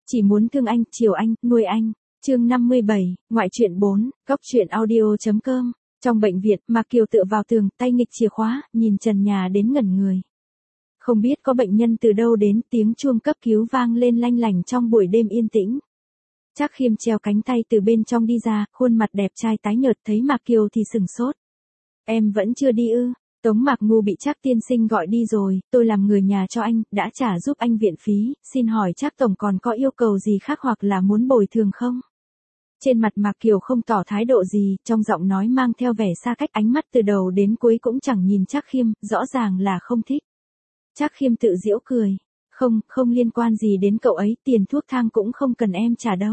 Chỉ muốn thương anh, chiều anh, nuôi anh. Chương 57, ngoại truyện 4, góc truyện audio.com. Trong bệnh viện, Mạc Kiều tựa vào tường, tay nghịch chìa khóa, nhìn trần nhà đến ngẩn người. Không biết có bệnh nhân từ đâu đến, tiếng chuông cấp cứu vang lên lanh lảnh trong buổi đêm yên tĩnh. Trác Khiêm treo cánh tay từ bên trong đi ra, khuôn mặt đẹp trai tái nhợt, thấy Mạc Kiều thì sửng sốt. Em vẫn chưa đi ư? Tống Mạc Ngu bị Trác tiên sinh gọi đi rồi, tôi làm người nhà cho anh, đã trả giúp anh viện phí, xin hỏi Trác tổng còn có yêu cầu gì khác hoặc là muốn bồi thường không? Trên mặt Mạc Kiều không tỏ thái độ gì, trong giọng nói mang theo vẻ xa cách, ánh mắt từ đầu đến cuối cũng chẳng nhìn Trác Khiêm, rõ ràng là không thích. Trác Khiêm tự giễu cười, không liên quan gì đến cậu ấy, tiền thuốc thang cũng không cần em trả đâu.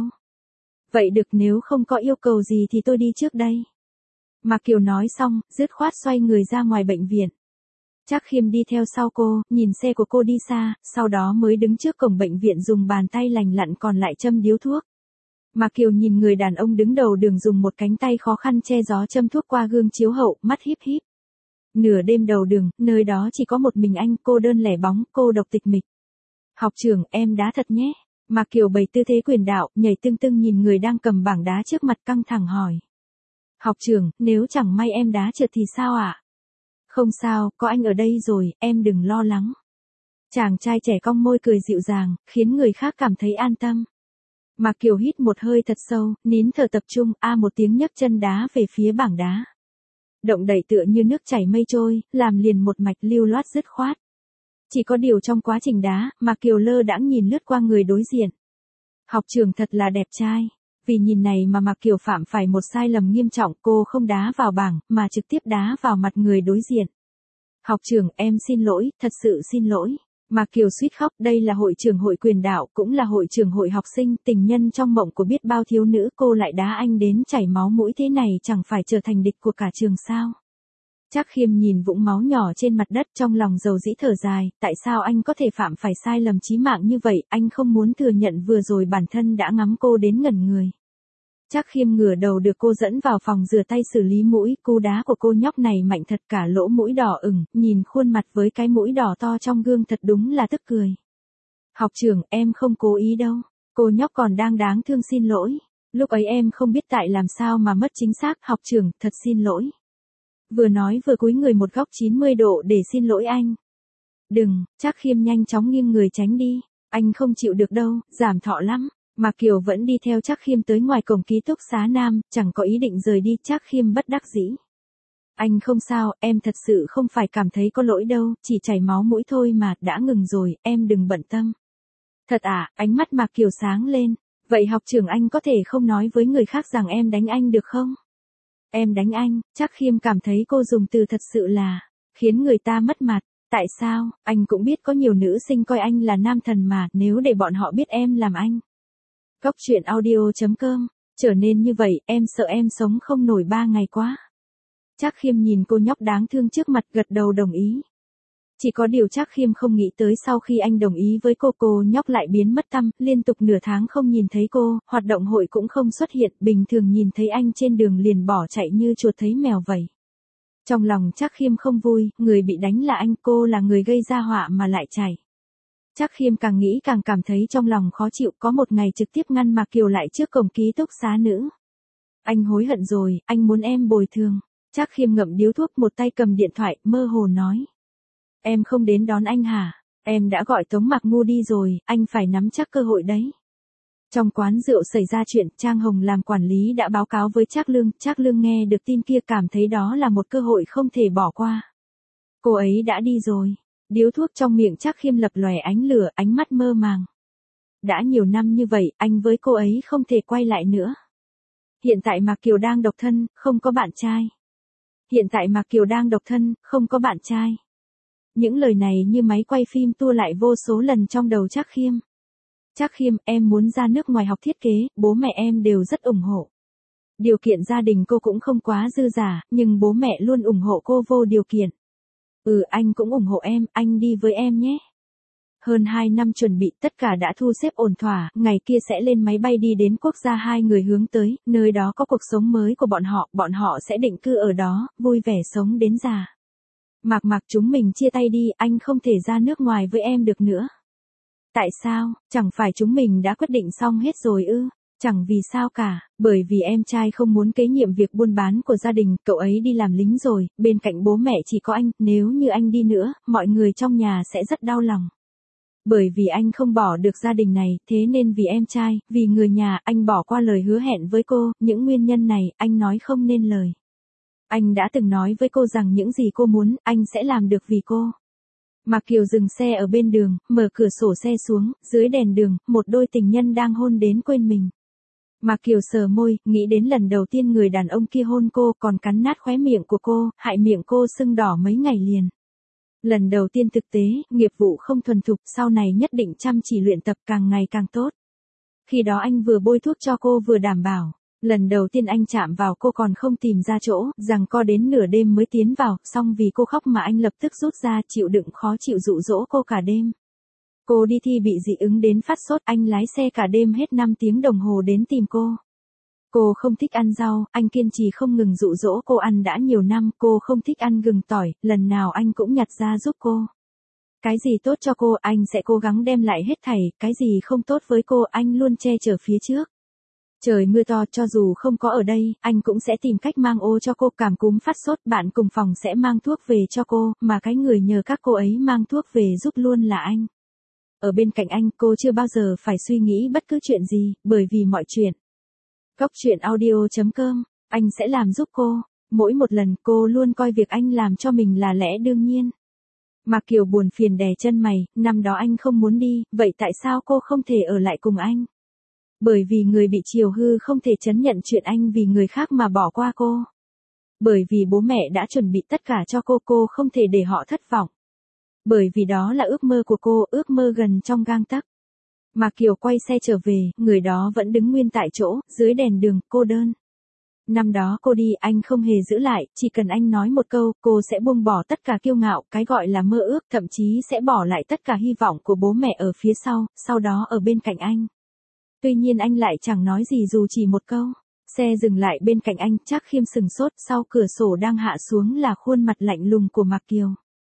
Vậy được, nếu không có yêu cầu gì thì tôi đi trước đây. Mạc Kiều nói xong, dứt khoát xoay người ra ngoài bệnh viện. Trác Khiêm đi theo sau cô, nhìn xe của cô đi xa, sau đó mới đứng trước cổng bệnh viện dùng bàn tay lành lặn còn lại châm điếu thuốc. Mạc Kiều nhìn người đàn ông đứng đầu đường dùng một cánh tay khó khăn che gió châm thuốc qua gương chiếu hậu, mắt híp híp. Nửa đêm đầu đường, nơi đó chỉ có một mình anh, cô đơn lẻ bóng, cô độc tịch mịch. Học trưởng, em đá thật nhé. Mạc Kiều bày tư thế quyền đạo, nhảy tưng tưng nhìn người đang cầm bảng đá trước mặt căng thẳng hỏi. Học trưởng, nếu chẳng may em đá trượt thì sao ạ? Không sao, có anh ở đây rồi, em đừng lo lắng. Chàng trai trẻ cong môi cười dịu dàng, khiến người khác cảm thấy an tâm. Mạc Kiều hít một hơi thật sâu, nín thở tập trung, một tiếng nhấc chân đá về phía bảng đá. Động đẩy tựa như nước chảy mây trôi, làm liền một mạch lưu loát dứt khoát. Chỉ có điều trong quá trình đá, Mạc Kiều lơ đãng nhìn lướt qua người đối diện. Học trưởng thật là đẹp trai. Vì nhìn này mà Mạc Kiều phạm phải một sai lầm nghiêm trọng, cô không đá vào bảng, mà trực tiếp đá vào mặt người đối diện. Học trưởng, em xin lỗi, thật sự xin lỗi. Mạc Kiều suýt khóc, đây là hội trưởng hội quyền đạo, cũng là hội trưởng hội học sinh, tình nhân trong mộng của biết bao thiếu nữ, cô lại đá anh đến chảy máu mũi thế này, chẳng phải trở thành địch của cả trường sao? Trác Khiêm nhìn vũng máu nhỏ trên mặt đất, trong lòng dầu dĩ thở dài, tại sao anh có thể phạm phải sai lầm chí mạng như vậy, anh không muốn thừa nhận vừa rồi bản thân đã ngắm cô đến ngẩn người. Trác Khiêm ngửa đầu được cô dẫn vào phòng rửa tay xử lý mũi, cú đá của cô nhóc này mạnh thật, cả lỗ mũi đỏ ửng, nhìn khuôn mặt với cái mũi đỏ to trong gương thật đúng là tức cười. Học trưởng, em không cố ý đâu, cô nhóc còn đang đáng thương, xin lỗi. Lúc ấy em không biết tại làm sao mà mất chính xác, học trưởng, thật xin lỗi. Vừa nói vừa cúi người một góc 90 độ để xin lỗi anh. Đừng, Trác Khiêm nhanh chóng nghiêng người tránh đi, anh không chịu được đâu, giảm thọ lắm. Mạc Kiều vẫn đi theo Trác Khiêm tới ngoài cổng ký túc xá Nam, chẳng có ý định rời đi, Trác Khiêm bất đắc dĩ. Anh không sao, em thật sự không phải cảm thấy có lỗi đâu, chỉ chảy máu mũi thôi mà, đã ngừng rồi, em đừng bận tâm. Thật à? Ánh mắt Mạc Kiều sáng lên. Vậy học trưởng, anh có thể không nói với người khác rằng em đánh anh được không? Em đánh anh? Trác Khiêm cảm thấy cô dùng từ thật sự là khiến người ta mất mặt. Tại sao? Anh cũng biết có nhiều nữ sinh coi anh là nam thần mà, nếu để bọn họ biết em làm anh. Góc truyện audio.com, trở nên như vậy, em sợ em sống không nổi 3 ngày quá. Trác Khiêm nhìn cô nhóc đáng thương trước mặt, gật đầu đồng ý. Chỉ có điều Trác Khiêm không nghĩ tới sau khi anh đồng ý với cô nhóc lại biến mất tăm, liên tục nửa tháng không nhìn thấy cô, hoạt động hội cũng không xuất hiện, bình thường nhìn thấy anh trên đường liền bỏ chạy như chuột thấy mèo vậy. Trong lòng Trác Khiêm không vui, người bị đánh là anh, cô là người gây ra họa mà lại chạy. Trác Khiêm càng nghĩ càng cảm thấy trong lòng khó chịu, có một ngày trực tiếp ngăn Mạc Kiều lại trước cổng ký túc xá nữ. Anh hối hận rồi, anh muốn em bồi thường. Trác Khiêm ngậm điếu thuốc, một tay cầm điện thoại, mơ hồ nói. Em không đến đón anh hả? Em đã gọi Tống Mạc Ngu đi rồi, anh phải nắm chắc cơ hội đấy. Trong quán rượu xảy ra chuyện, Trang Hồng làm quản lý đã báo cáo với Trác Lương nghe được tin kia cảm thấy đó là một cơ hội không thể bỏ qua. Cô ấy đã đi rồi. Điếu thuốc trong miệng Trác Khiêm lập lòe ánh lửa, ánh mắt mơ màng. Đã nhiều năm như vậy, anh với cô ấy không thể quay lại nữa. Hiện tại Mạc Kiều đang độc thân, không có bạn trai. Những lời này như máy quay phim tua lại vô số lần trong đầu Trác Khiêm. Trác Khiêm, em muốn ra nước ngoài học thiết kế, bố mẹ em đều rất ủng hộ. Điều kiện gia đình cô cũng không quá dư giả, nhưng bố mẹ luôn ủng hộ cô vô điều kiện. Anh cũng ủng hộ em, anh đi với em nhé. Hơn 2 năm chuẩn bị, tất cả đã thu xếp ổn thỏa, ngày kia sẽ lên máy bay đi đến quốc gia hai người hướng tới, nơi đó có cuộc sống mới của bọn họ sẽ định cư ở đó, vui vẻ sống đến già. Mạc, chúng mình chia tay đi, anh không thể ra nước ngoài với em được nữa. Tại sao, chẳng phải chúng mình đã quyết định xong hết rồi ư? Chẳng vì sao cả, bởi vì em trai không muốn kế nhiệm việc buôn bán của gia đình, cậu ấy đi làm lính rồi, bên cạnh bố mẹ chỉ có anh, nếu như anh đi nữa, mọi người trong nhà sẽ rất đau lòng. Bởi vì anh không bỏ được gia đình này, thế nên vì em trai, vì người nhà, anh bỏ qua lời hứa hẹn với cô, những nguyên nhân này, anh nói không nên lời. Anh đã từng nói với cô rằng những gì cô muốn, anh sẽ làm được vì cô. Mạc Kiều dừng xe ở bên đường, mở cửa sổ xe xuống, dưới đèn đường, một đôi tình nhân đang hôn đến quên mình. Mạc Kiều sờ môi, nghĩ đến lần đầu tiên người đàn ông kia hôn cô, còn cắn nát khóe miệng của cô, hại miệng cô sưng đỏ mấy ngày liền. Lần đầu tiên thực tế, nghiệp vụ không thuần thục, sau này nhất định chăm chỉ luyện tập càng ngày càng tốt. Khi đó anh vừa bôi thuốc cho cô vừa đảm bảo. Lần đầu tiên anh chạm vào cô còn không tìm ra chỗ, rằng co đến nửa đêm mới tiến vào, xong vì cô khóc mà anh lập tức rút ra, chịu đựng khó chịu dụ dỗ cô cả đêm. Cô đi thi bị dị ứng đến phát sốt, anh lái xe cả đêm hết 5 tiếng đồng hồ đến tìm cô. Cô không thích ăn rau, anh kiên trì không ngừng dụ dỗ cô ăn đã nhiều năm, cô không thích ăn gừng tỏi, lần nào anh cũng nhặt ra giúp cô. Cái gì tốt cho cô, anh sẽ cố gắng đem lại hết thảy, cái gì không tốt với cô, anh luôn che chở phía trước. Trời mưa to cho dù không có ở đây, anh cũng sẽ tìm cách mang ô cho cô, cảm cúm phát sốt, bạn cùng phòng sẽ mang thuốc về cho cô, mà cái người nhờ các cô ấy mang thuốc về giúp luôn là anh. Ở bên cạnh anh, cô chưa bao giờ phải suy nghĩ bất cứ chuyện gì, bởi vì mọi chuyện. Góc truyện audio.com, anh sẽ làm giúp cô. Mỗi một lần cô luôn coi việc anh làm cho mình là lẽ đương nhiên. Mạc Kiều buồn phiền đè chân mày, năm đó anh không muốn đi, vậy tại sao cô không thể ở lại cùng anh? Bởi vì người bị chiều hư không thể chấp nhận chuyện anh vì người khác mà bỏ qua cô. Bởi vì bố mẹ đã chuẩn bị tất cả cho cô không thể để họ thất vọng. Bởi vì đó là ước mơ của cô, ước mơ gần trong gang tấc. Mạc Kiều quay xe trở về, người đó vẫn đứng nguyên tại chỗ, dưới đèn đường, cô đơn. Năm đó cô đi, anh không hề giữ lại, chỉ cần anh nói một câu, cô sẽ buông bỏ tất cả kiêu ngạo, cái gọi là mơ ước, thậm chí sẽ bỏ lại tất cả hy vọng của bố mẹ ở phía sau đó ở bên cạnh anh. Tuy nhiên anh lại chẳng nói gì dù chỉ một câu. Xe dừng lại bên cạnh anh, Trác Khiêm sừng sốt, sau cửa sổ đang hạ xuống là khuôn mặt lạnh lùng của Mạc Kiều.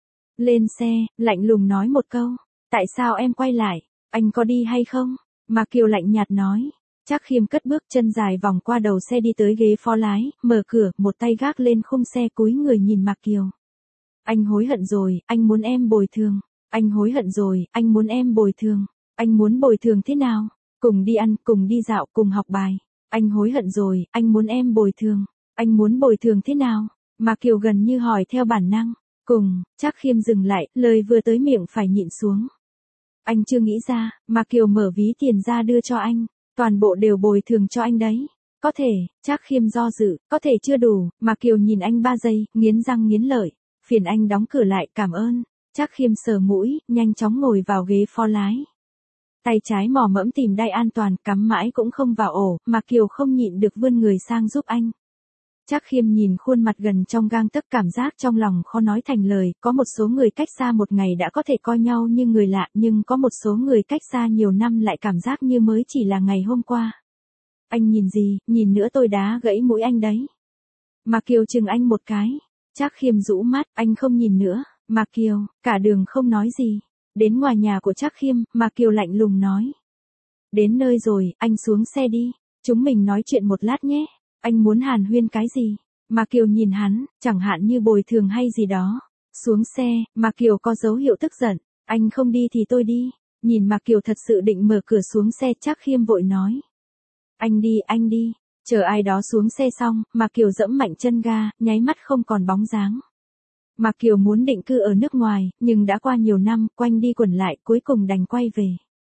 Lên xe, lạnh lùng nói một câu, tại sao em quay lại, anh có đi hay không? Mạc Kiều lạnh nhạt nói. Trác Khiêm cất bước chân dài vòng qua đầu xe đi tới ghế phó lái, mở cửa, một tay gác lên khung xe cúi người nhìn Mạc Kiều. Anh hối hận rồi, anh muốn em bồi thường. Anh hối hận rồi, anh muốn em bồi thường. Anh muốn bồi thường thế nào? Cùng đi ăn, cùng đi dạo, cùng học bài. Anh hối hận rồi, anh muốn em bồi thường. Anh muốn bồi thường thế nào? Mạc Kiều gần như hỏi theo bản năng. Cùng, Trác Khiêm dừng lại, lời vừa tới miệng phải nhịn xuống. Anh chưa nghĩ ra, Mạc Kiều mở ví tiền ra đưa cho anh. Toàn bộ đều bồi thường cho anh đấy. Có thể, Trác Khiêm do dự, có thể chưa đủ, Mạc Kiều nhìn anh 3 giây, nghiến răng nghiến lợi. Phiền anh đóng cửa lại, cảm ơn. Trác Khiêm sờ mũi, nhanh chóng ngồi vào ghế phó lái. Tay trái mò mẫm tìm đai an toàn, cắm mãi cũng không vào ổ, Mạc Kiều không nhịn được vươn người sang giúp anh. Trác Khiêm nhìn khuôn mặt gần trong gang tấc, cảm giác trong lòng khó nói thành lời, có một số người cách xa một ngày đã có thể coi nhau như người lạ, nhưng có một số người cách xa nhiều năm lại cảm giác như mới chỉ là ngày hôm qua. Anh nhìn gì, nhìn nữa tôi đá gãy mũi anh đấy. Mạc Kiều chừng anh một cái. Trác Khiêm rũ mắt, anh không nhìn nữa. Mạc Kiều, cả đường không nói gì. Đến ngoài nhà của Trác Khiêm, Mạc Kiều lạnh lùng nói. Đến nơi rồi, anh xuống xe đi. Chúng mình nói chuyện một lát nhé. Anh muốn hàn huyên cái gì? Mạc Kiều nhìn hắn, chẳng hạn như bồi thường hay gì đó. Xuống xe, Mạc Kiều có dấu hiệu tức giận. Anh không đi thì tôi đi. Nhìn Mạc Kiều thật sự định mở cửa xuống xe, Trác Khiêm vội nói. Anh đi. Chờ ai đó xuống xe xong, Mạc Kiều giẫm mạnh chân ga, nháy mắt không còn bóng dáng. Mạc Kiều muốn định cư ở nước ngoài, nhưng đã qua nhiều năm, quanh đi quẩn lại, cuối cùng đành quay về.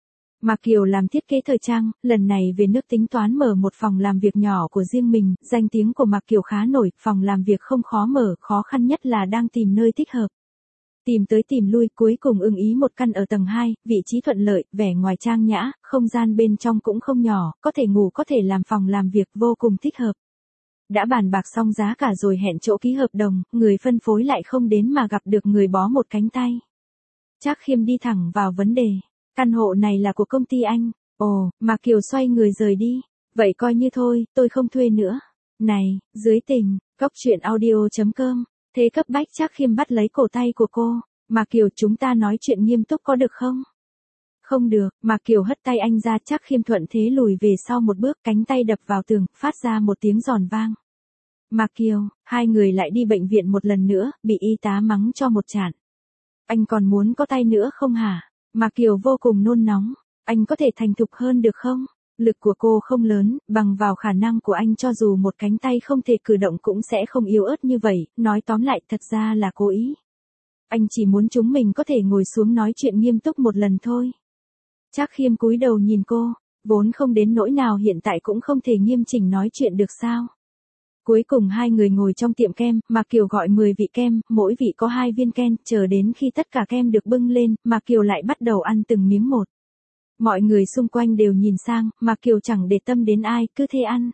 Mạc Kiều làm thiết kế thời trang, lần này về nước tính toán mở một phòng làm việc nhỏ của riêng mình, danh tiếng của Mạc Kiều khá nổi, phòng làm việc không khó mở, khó khăn nhất là đang tìm nơi thích hợp. Tìm tới tìm lui, cuối cùng ưng ý một căn ở tầng 2, vị trí thuận lợi, vẻ ngoài trang nhã, không gian bên trong cũng không nhỏ, có thể ngủ có thể làm phòng làm việc, vô cùng thích hợp. Đã bàn bạc xong giá cả rồi hẹn chỗ ký hợp đồng, người phân phối lại không đến mà gặp được người bó một cánh tay. Trác Khiêm đi thẳng vào vấn đề. Căn hộ này là của công ty anh. Ồ, Mạc Kiều xoay người rời đi. Vậy coi như thôi, tôi không thuê nữa. Này, dưới tình, góc truyện audio.com. Thế cấp bách, Trác Khiêm bắt lấy cổ tay của cô. Mạc Kiều, chúng ta nói chuyện nghiêm túc có được không? Không được, Mạc Kiều hất tay anh ra, Trác Khiêm thuận thế lùi về sau một bước, cánh tay đập vào tường, phát ra một tiếng giòn vang. Mạc Kiều, hai người lại đi bệnh viện một lần nữa, bị y tá mắng cho một trận. Anh còn muốn có tay nữa không hả? Mạc Kiều vô cùng nôn nóng. Anh có thể thành thục hơn được không? Lực của cô không lớn, bằng vào khả năng của anh cho dù một cánh tay không thể cử động cũng sẽ không yếu ớt như vậy, nói tóm lại thật ra là cố ý. Anh chỉ muốn chúng mình có thể ngồi xuống nói chuyện nghiêm túc một lần thôi. Trác Khiêm cúi đầu nhìn cô, vốn không đến nỗi nào hiện tại cũng không thể nghiêm chỉnh nói chuyện được sao. Cuối cùng hai người ngồi trong tiệm kem, Mạc Kiều gọi 10 vị kem, mỗi vị có 2 viên kem, chờ đến khi tất cả kem được bưng lên, Mạc Kiều lại bắt đầu ăn từng miếng một. Mọi người xung quanh đều nhìn sang, Mạc Kiều chẳng để tâm đến ai, cứ thế ăn.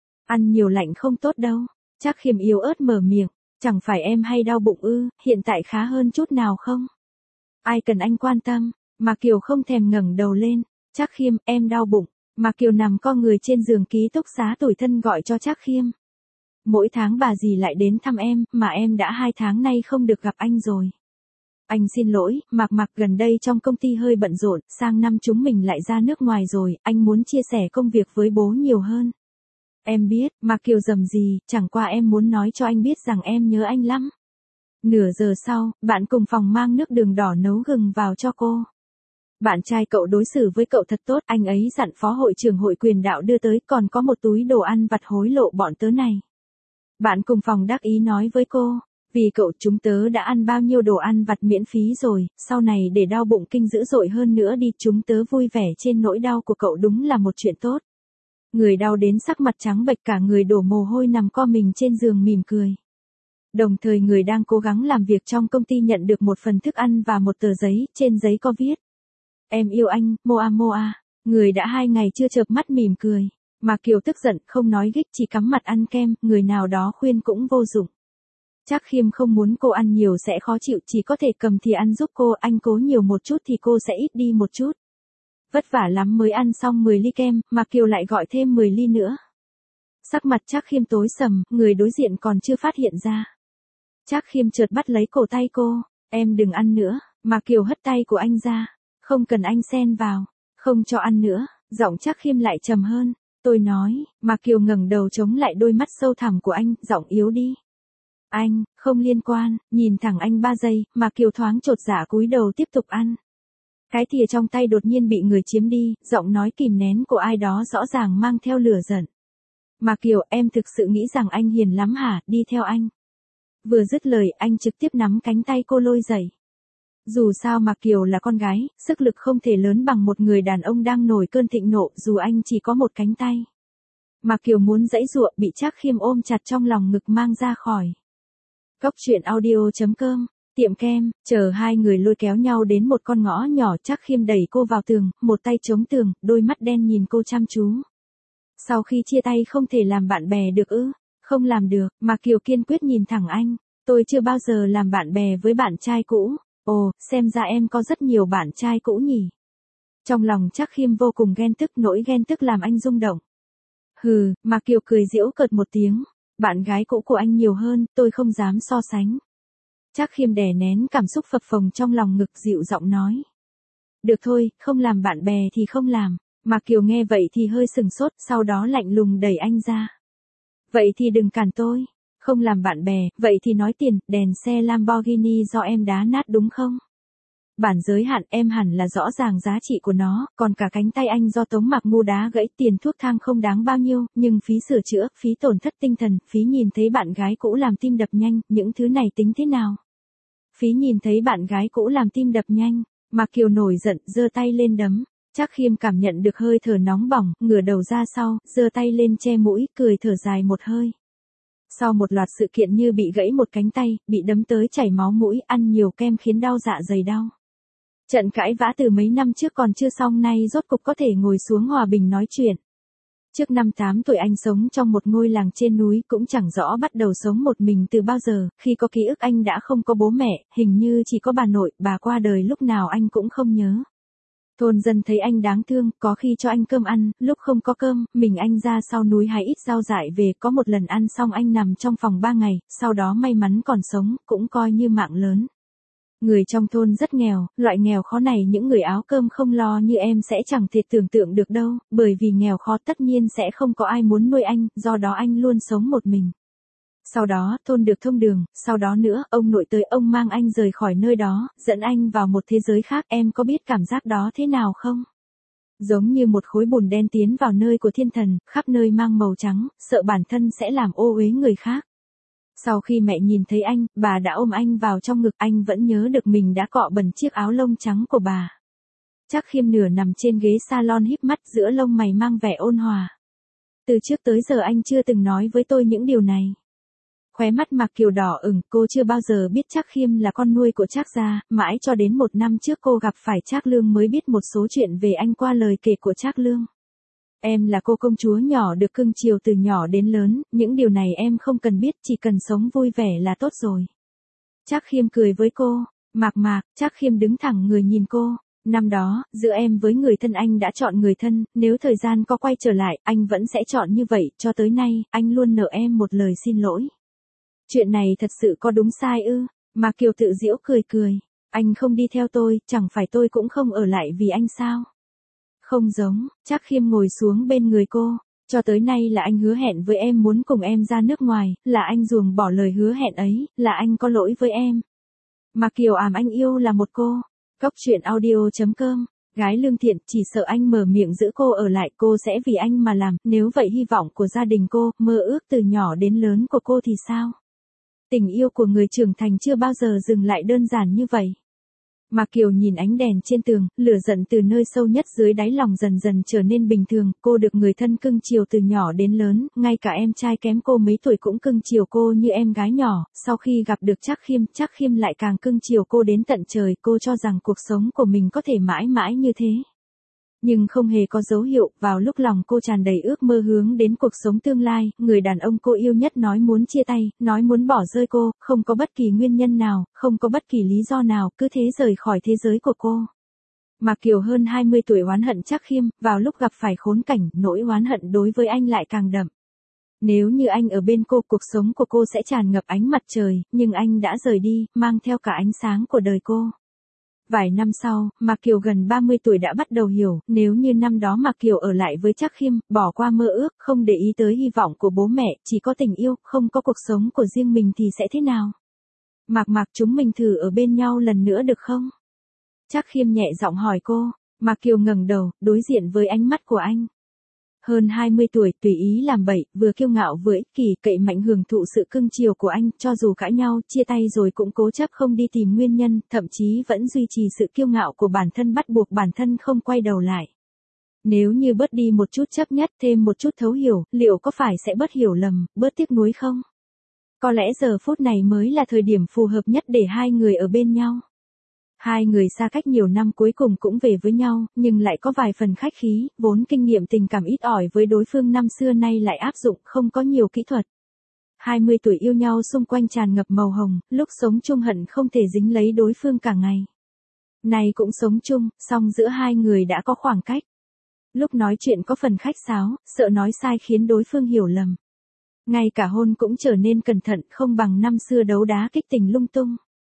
Ăn nhiều lạnh không tốt đâu. Trác Khiêm yếu ớt mở miệng, chẳng phải em hay đau bụng ư, hiện tại khá hơn chút nào không? Ai cần anh quan tâm? Mạc Kiều không thèm ngẩng đầu lên. Trác Khiêm, em đau bụng. Mạc Kiều nằm co người trên giường ký túc xá tủi thân gọi cho Trác Khiêm. Mỗi tháng bà dì lại đến thăm em, mà em đã 2 tháng nay không được gặp anh rồi. Anh xin lỗi, Mạc gần đây trong công ty hơi bận rộn, sang năm chúng mình lại ra nước ngoài rồi, anh muốn chia sẻ công việc với bố nhiều hơn. Em biết, Mạc Kiều dầm gì, chẳng qua em muốn nói cho anh biết rằng em nhớ anh lắm. Nửa giờ sau, bạn cùng phòng mang nước đường đỏ nấu gừng vào cho cô. Bạn trai cậu đối xử với cậu thật tốt, anh ấy dặn phó hội trưởng hội quyền đạo đưa tới, còn có một túi đồ ăn vặt hối lộ bọn tớ này. Bạn cùng phòng đắc ý nói với cô, vì cậu chúng tớ đã ăn bao nhiêu đồ ăn vặt miễn phí rồi, sau này để đau bụng kinh dữ dội hơn nữa đi, chúng tớ vui vẻ trên nỗi đau của cậu đúng là một chuyện tốt. Người đau đến sắc mặt trắng bệch cả người đổ mồ hôi nằm co mình trên giường mỉm cười. Đồng thời người đang cố gắng làm việc trong công ty nhận được một phần thức ăn và một tờ giấy, trên giấy có viết. Em yêu anh, Moa Moa. Người đã 2 ngày chưa chợp mắt mỉm cười. Mạc Kiều tức giận, không nói gích chỉ cắm mặt ăn kem, người nào đó khuyên cũng vô dụng. Trác Khiêm không muốn cô ăn nhiều sẽ khó chịu, chỉ có thể cầm thì ăn giúp cô, anh cố nhiều một chút thì cô sẽ ít đi một chút. Vất vả lắm mới ăn xong 10 ly kem, Mạc Kiều lại gọi thêm 10 ly nữa. Sắc mặt Trác Khiêm tối sầm, người đối diện còn chưa phát hiện ra. Trác Khiêm chợt bắt lấy cổ tay cô, em đừng ăn nữa, Mạc Kiều hất tay của anh ra, không cần anh xen vào, không cho ăn nữa, giọng Trác Khiêm lại trầm hơn. Tôi nói, Mạc Kiều ngẩng đầu chống lại đôi mắt sâu thẳm của anh, giọng yếu đi. Anh, không liên quan, nhìn thẳng anh 3 giây, Mạc Kiều thoáng chột dạ cúi đầu tiếp tục ăn. Cái thìa trong tay đột nhiên bị người chiếm đi, giọng nói kìm nén của ai đó rõ ràng mang theo lửa giận. Mạc Kiều, em thực sự nghĩ rằng anh hiền lắm hả, đi theo anh. Vừa dứt lời, anh trực tiếp nắm cánh tay cô lôi dậy. Dù sao Mạc Kiều là con gái, sức lực không thể lớn bằng một người đàn ông đang nổi cơn thịnh nộ, dù anh chỉ có một cánh tay. Mạc Kiều muốn giãy giụa, bị Trác Khiêm ôm chặt trong lòng ngực mang ra khỏi. Cốc truyện audio.com, tiệm kem, chờ hai người lôi kéo nhau đến một con ngõ nhỏ, Trác Khiêm đẩy cô vào tường, một tay chống tường, đôi mắt đen nhìn cô chăm chú. Sau khi chia tay không thể làm bạn bè được ư? Không làm được, Mạc Kiều kiên quyết nhìn thẳng anh, tôi chưa bao giờ làm bạn bè với bạn trai cũ. Ồ, xem ra em có rất nhiều bạn trai cũ nhỉ. Trong lòng Trác Khiêm vô cùng ghen tức, nỗi ghen tức làm anh rung động. Hừ, Mạc Kiều cười giễu cợt một tiếng, bạn gái cũ của anh nhiều hơn, tôi không dám so sánh. Trác Khiêm đè nén cảm xúc phập phồng trong lòng ngực, dịu giọng nói. Được thôi, không làm bạn bè thì không làm. Mạc Kiều nghe vậy thì hơi sừng sốt, sau đó lạnh lùng đẩy anh ra. Vậy thì đừng cản tôi. Không làm bạn bè, vậy thì nói tiền, đèn xe Lamborghini do em đá nát đúng không? Bản giới hạn em hẳn là rõ ràng giá trị của nó, còn cả cánh tay anh do Tống Mạc Ngu đá gãy, tiền thuốc thang không đáng bao nhiêu, nhưng phí sửa chữa, phí tổn thất tinh thần, phí nhìn thấy bạn gái cũ làm tim đập nhanh, những thứ này tính thế nào? Phí nhìn thấy bạn gái cũ làm tim đập nhanh, Mạc Kiều nổi giận, giơ tay lên đấm. Trác Khiêm cảm nhận được hơi thở nóng bỏng, ngửa đầu ra sau, giơ tay lên che mũi, cười thở dài một hơi. Sau một loạt sự kiện như bị gãy một cánh tay, bị đấm tới chảy máu mũi, ăn nhiều kem khiến đau dạ dày đau. Trận cãi vã từ mấy năm trước còn chưa xong, nay rốt cục có thể ngồi xuống hòa bình nói chuyện. Trước năm 8 tuổi anh sống trong một ngôi làng trên núi, cũng chẳng rõ bắt đầu sống một mình từ bao giờ, khi có ký ức anh đã không có bố mẹ, hình như chỉ có bà nội, bà qua đời lúc nào anh cũng không nhớ. Thôn dân thấy anh đáng thương, có khi cho anh cơm ăn, lúc không có cơm, mình anh ra sau núi hái ít rau dại về, có một lần ăn xong anh nằm trong phòng 3 ngày, sau đó may mắn còn sống, cũng coi như mạng lớn. Người trong thôn rất nghèo, loại nghèo khó này những người áo cơm không lo như em sẽ chẳng thể tưởng tượng được đâu, bởi vì nghèo khó tất nhiên sẽ không có ai muốn nuôi anh, do đó anh luôn sống một mình. Sau đó, thôn được thông đường, sau đó nữa, ông nội tới ông mang anh rời khỏi nơi đó, dẫn anh vào một thế giới khác, em có biết cảm giác đó thế nào không? Giống như một khối bùn đen tiến vào nơi của thiên thần, khắp nơi mang màu trắng, sợ bản thân sẽ làm ô uế người khác. Sau khi mẹ nhìn thấy anh, bà đã ôm anh vào trong ngực, anh vẫn nhớ được mình đã cọ bẩn chiếc áo lông trắng của bà. Trác Khiêm nửa nằm trên ghế salon híp mắt giữa lông mày mang vẻ ôn hòa. Từ trước tới giờ anh chưa từng nói với tôi những điều này. Khóe mắt Mạc Kiều đỏ ửng, cô chưa bao giờ biết Trác Khiêm là con nuôi của Trác gia, mãi cho đến 1 năm trước cô gặp phải Trác Lương mới biết một số chuyện về anh qua lời kể của Trác Lương. Em là cô công chúa nhỏ được cưng chiều từ nhỏ đến lớn, những điều này em không cần biết, chỉ cần sống vui vẻ là tốt rồi. Trác Khiêm cười với cô, Mạc, Trác Khiêm đứng thẳng người nhìn cô. Năm đó, giữa em với người thân anh đã chọn người thân, nếu thời gian có quay trở lại, anh vẫn sẽ chọn như vậy, cho tới nay, anh luôn nợ em một lời xin lỗi. Chuyện này thật sự có đúng sai ư? Mạc Kiều tự giễu cười. Anh không đi theo tôi, chẳng phải tôi cũng không ở lại vì anh sao? Không giống, Trác Khiêm ngồi xuống bên người cô. Cho tới nay là anh hứa hẹn với em muốn cùng em ra nước ngoài, là anh ruồng bỏ lời hứa hẹn ấy, là anh có lỗi với em. Mạc Kiều anh yêu là một cô. Cốc truyện audio.com. Gái lương thiện, chỉ sợ anh mở miệng giữ cô ở lại, cô sẽ vì anh mà làm, nếu vậy hy vọng của gia đình cô, mơ ước từ nhỏ đến lớn của cô thì sao? Tình yêu của người trưởng thành chưa bao giờ dừng lại đơn giản như vậy. Mạc Kiều nhìn ánh đèn trên tường, lửa giận từ nơi sâu nhất dưới đáy lòng dần dần trở nên bình thường, cô được người thân cưng chiều từ nhỏ đến lớn, ngay cả em trai kém cô mấy tuổi cũng cưng chiều cô như em gái nhỏ, sau khi gặp được Trác Khiêm lại càng cưng chiều cô đến tận trời, cô cho rằng cuộc sống của mình có thể mãi mãi như thế. Nhưng không hề có dấu hiệu, vào lúc lòng cô tràn đầy ước mơ hướng đến cuộc sống tương lai, người đàn ông cô yêu nhất nói muốn chia tay, nói muốn bỏ rơi cô, không có bất kỳ nguyên nhân nào, không có bất kỳ lý do nào, cứ thế rời khỏi thế giới của cô. Mạc Kiều hơn 20 tuổi oán hận Trác Khiêm, vào lúc gặp phải khốn cảnh, nỗi oán hận đối với anh lại càng đậm. Nếu như anh ở bên cô, cuộc sống của cô sẽ tràn ngập ánh mặt trời, nhưng anh đã rời đi, mang theo cả ánh sáng của đời cô. Vài năm sau, Mạc Kiều gần 30 tuổi đã bắt đầu hiểu, nếu như năm đó Mạc Kiều ở lại với Trác Khiêm, bỏ qua mơ ước, không để ý tới hy vọng của bố mẹ, chỉ có tình yêu, không có cuộc sống của riêng mình thì sẽ thế nào? Mạc, chúng mình thử ở bên nhau lần nữa được không? Trác Khiêm nhẹ giọng hỏi cô. Mạc Kiều ngẩng đầu, đối diện với ánh mắt của anh. Hơn 20 tuổi, tùy ý làm bậy, vừa kiêu ngạo vừa ích kỷ, cậy mạnh hưởng thụ sự cưng chiều của anh, cho dù cãi nhau, chia tay rồi cũng cố chấp không đi tìm nguyên nhân, thậm chí vẫn duy trì sự kiêu ngạo của bản thân, bắt buộc bản thân không quay đầu lại. Nếu như bớt đi một chút chấp nhất, thêm một chút thấu hiểu, liệu có phải sẽ bớt hiểu lầm, bớt tiếc nuối không? Có lẽ giờ phút này mới là thời điểm phù hợp nhất để hai người ở bên nhau. Hai người xa cách nhiều năm cuối cùng cũng về với nhau, nhưng lại có vài phần khách khí, vốn kinh nghiệm tình cảm ít ỏi với đối phương năm xưa nay lại áp dụng, không có nhiều kỹ thuật. 20 tuổi yêu nhau xung quanh tràn ngập màu hồng, lúc sống chung hận không thể dính lấy đối phương cả ngày. Nay cũng sống chung, song giữa hai người đã có khoảng cách. Lúc nói chuyện có phần khách sáo, sợ nói sai khiến đối phương hiểu lầm. Ngay cả hôn cũng trở nên cẩn thận, không bằng năm xưa đấu đá kích tình lung tung.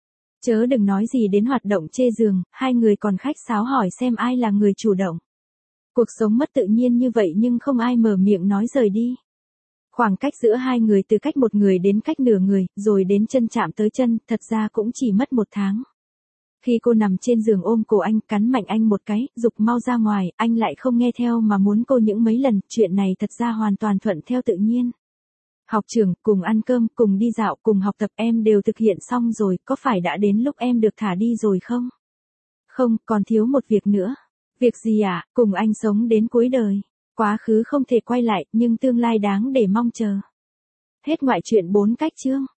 Chớ đừng nói gì đến hoạt động chê giường, hai người còn khách sáo hỏi xem ai là người chủ động. Cuộc sống mất tự nhiên như vậy nhưng không ai mở miệng nói rời đi. Khoảng cách giữa hai người từ cách một người đến cách nửa người, rồi đến chân chạm tới chân, thật ra cũng chỉ mất 1 tháng. Khi cô nằm trên giường ôm cổ anh, cắn mạnh anh một cái, giục mau ra ngoài, anh lại không nghe theo mà muốn cô những mấy lần, chuyện này thật ra hoàn toàn thuận theo tự nhiên. Học trường, cùng ăn cơm, cùng đi dạo, cùng học tập em đều thực hiện xong rồi, có phải đã đến lúc em được thả đi rồi không? Không, còn thiếu một việc nữa. Việc gì ạ? Cùng anh sống đến cuối đời. Quá khứ không thể quay lại, nhưng tương lai đáng để mong chờ. Hết ngoại truyện 4 cách chương.